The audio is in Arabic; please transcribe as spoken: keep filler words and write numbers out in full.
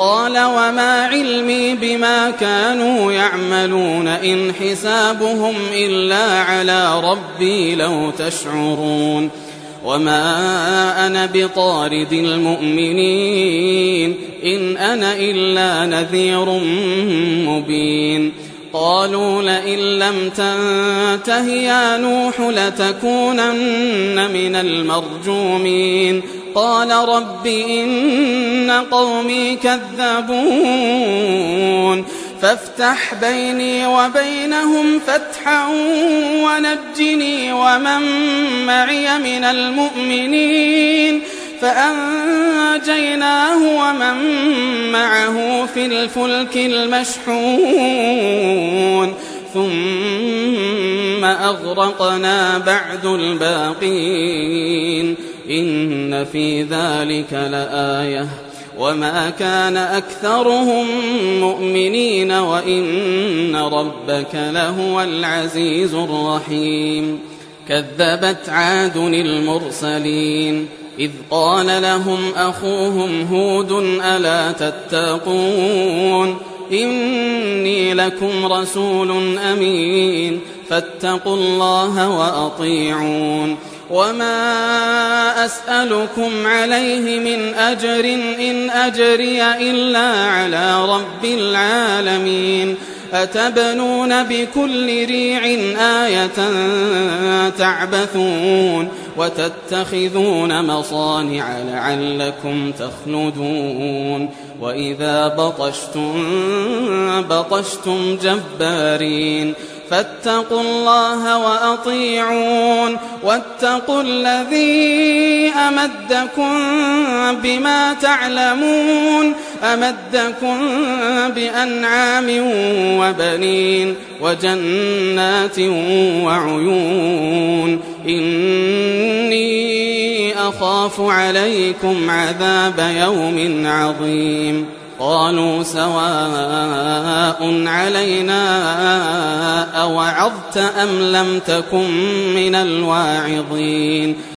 قال وما علمي بما كانوا يعملون إن حسابهم إلا على ربي لو تشعرون وما أنا بطارد المؤمنين إن أنا إلا نذير مبين قالوا لئن لم تنته يا نوح لتكونن من المرجومين قال رب إن قومي كذبون فافتح بيني وبينهم فتحا ونجني ومن معي من المؤمنين فأنجيناه ومن معه في الفلك المشحون ثم أغرقنا بعد الباقين إن في ذلك لآية وما كان أكثرهم مؤمنين وإن ربك لهو العزيز الرحيم كذبت عاد المرسلين إذ قال لهم أخوهم هود ألا تتقون إني لكم رسول أمين فاتقوا الله وأطيعون وما أسألكم عليه من أجر إن أجري إلا على رب العالمين أتبنون بكل ريع آية تعبثون وتتخذون مصانع لعلكم تخلدون وإذا بطشتم بطشتم جبارين فاتقوا الله وأطيعون واتقوا الذي أمدكم بما تعلمون أمدكم بأنعام وبنين وجنات وعيون إني أخاف عليكم عذاب يوم عظيم قالوا سواء علينا أوعظت أم لم تكن من الواعظين